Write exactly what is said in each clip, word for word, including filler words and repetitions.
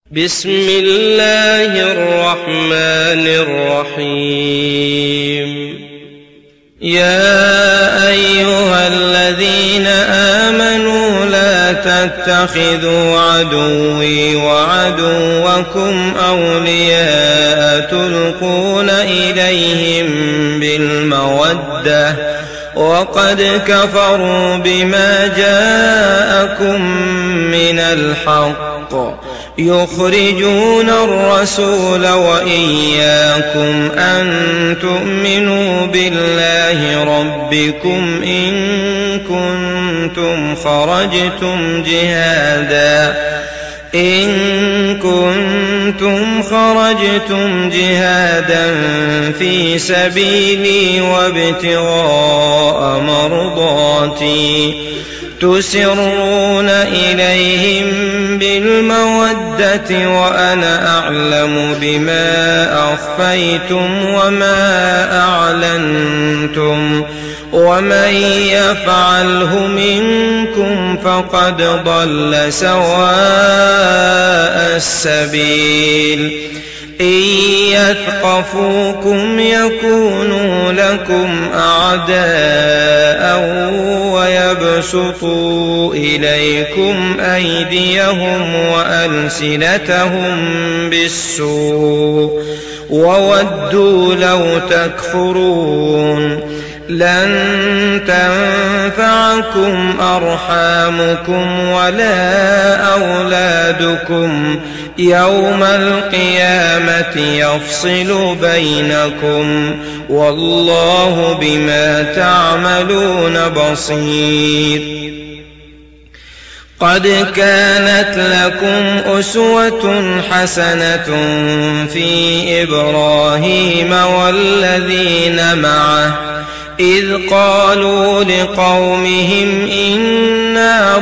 بسم الله الرحمن الرحيم. يا أيها الذين آمنوا لا تتخذوا عدوي وعدوكم أولياء تلقون إليهم بالمودة وقد كفروا بما جاءكم من الحق يخرجون الرسول وإياكم أن تؤمنوا بالله ربكم إن كنتم خرجتم جهادا إن كنتم خرجتم جهادا في سبيلي وابتغاء مرضاتي تسرون إليهم بالمودة وأنا أعلم بما أخفيتم وما أعلنتم ومن يفعله منكم فقد ضل سواء السبيل. إن يثقفوكم يكونوا لكم أعداء ويبسطوا إليكم أيديهم وألسنتهم بالسوء وودوا لو تكفرون. لن تنفعكم أرحامكم ولا أولادكم يوم القيامة يفصل بينكم والله بما تعملون بصير. قد كانت لكم أسوة حسنة في إبراهيم والذين معه إذ قالوا لقومهم إنا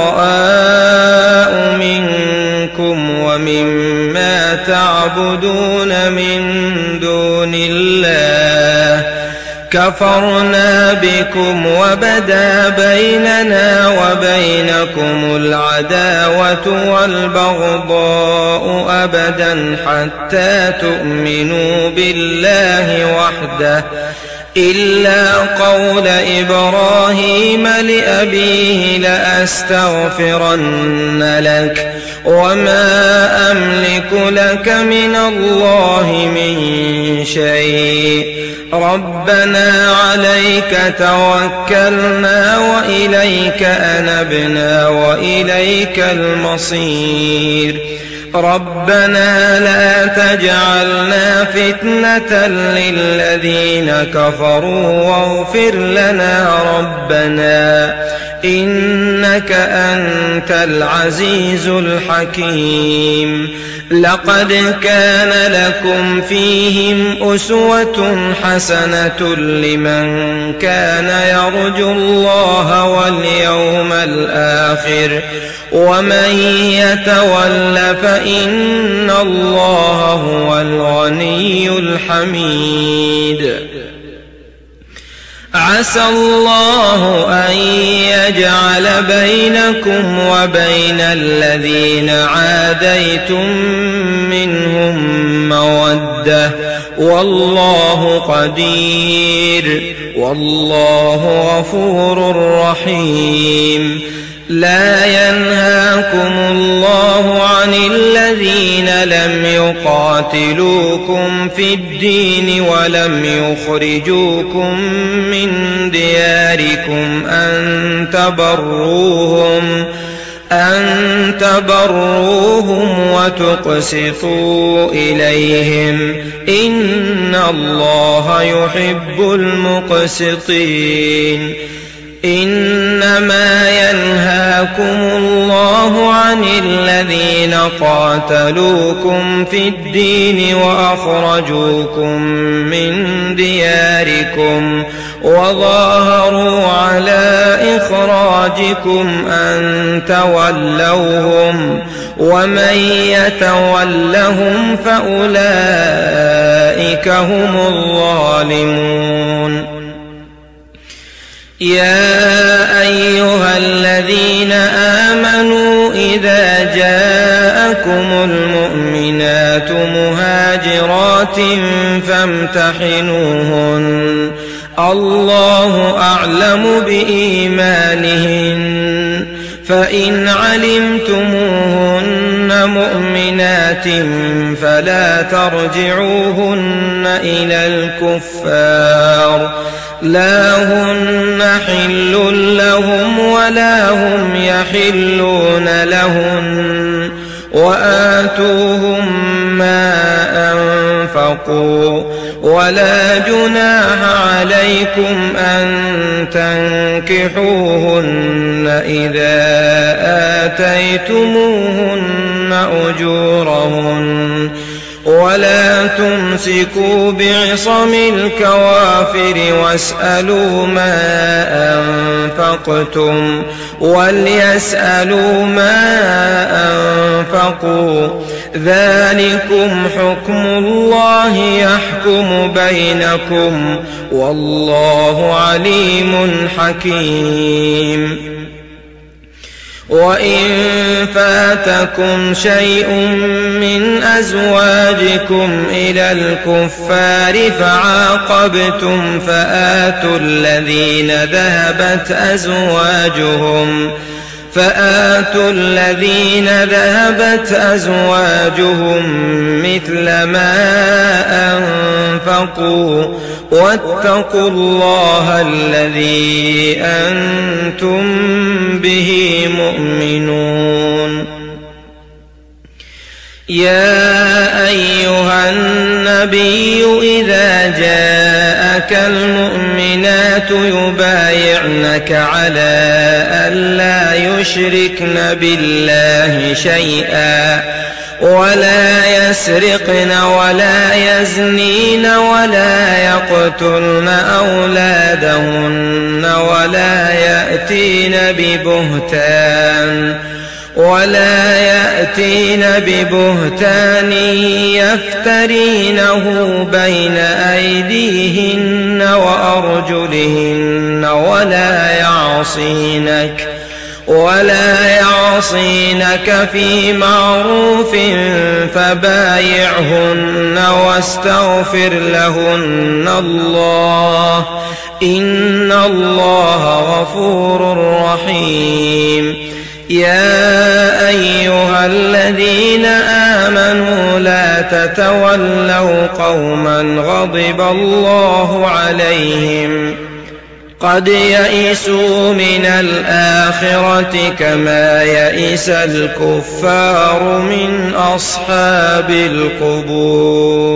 براء منكم ومما تعبدون من دون الله كفرنا بكم وبدا بيننا وبينكم العداوة والبغضاء أبدا حتى تؤمنوا بالله وحده إلا قول إبراهيم لأبيه لأستغفرن لك وما أملك لك من الله من شيء ربنا عليك توكلنا وإليك أنبنا وإليك المصير. ربنا لا تجعلنا فتنة للذين كفروا واغفر لنا ربنا إنك أنت العزيز الحكيم. لقد كان لكم فيهم أسوة حسنة لمن كان يرجو الله واليوم الآخر ومن يتول فإن الله هو الغني الحميد. عسى الله أن يجعل بينكم وبين الذين عاديتم منهم مودة والله قدير والله غفور رحيم. لا ينهاكم الله عن الذين لم يقاتلوكم في الدين ولم يخرجوكم من دياركم أن تبروهم أن تبروهم وتقسطوا إليهم إن الله يحب المقسطين. إنما ينهاكم الله عن الذين قاتلوكم في الدين وأخرجوكم من دياركم وظاهروا على إخراجكم أن تولوهم ومن يتولهم فأولئك هم الظالمون. يا أيها الذين آمنوا إذا جاءكم لكم المؤمنات مهاجرات فامتحنوهن الله أعلم بإيمانهن فإن علمتموهن مؤمنات فلا ترجعوهن إلى الكفار لا هن حل لهم ولا هم يحلون لهن وآتوهم ما أنفقوا ولا جناح عليكم أن تنكحوهن إذا آتيتموهن أجورهن ولا تمسكوا بعصم الكوافر واسألوا ما أنفقتم وليسألوا ما أنفقوا ذلكم حكم الله يحكم بينكم والله عليم حكيم وإن فاتكم شيء من أزواجكم إلى الكفار فعاقبتم فآتوا الذين ذهبت أزواجهم فآتوا الذين ذهبت أزواجهم مثل ما أنفقوا واتقوا الله الذي أنتم به مؤمنون يا أيها النبي إذا جاءك المؤمنات يبايعنك على ألا يشركن بالله شيئا ولا يسرقن ولا يزنين ولا يقتلن أولادهن ولا يأتين ببهتان ولا يأتين ببهتان يفترينه بين أيديهن وأرجلهن ولا يعصينك ولا يعصينك في معروف فبايعهن واستغفر لهن الله إن الله غفور رحيم يا أيها الذين آمنوا لا تتولوا قوما غضب الله عليهم قد يئسوا من الآخرة كما يئس الكفار من أصحاب القبور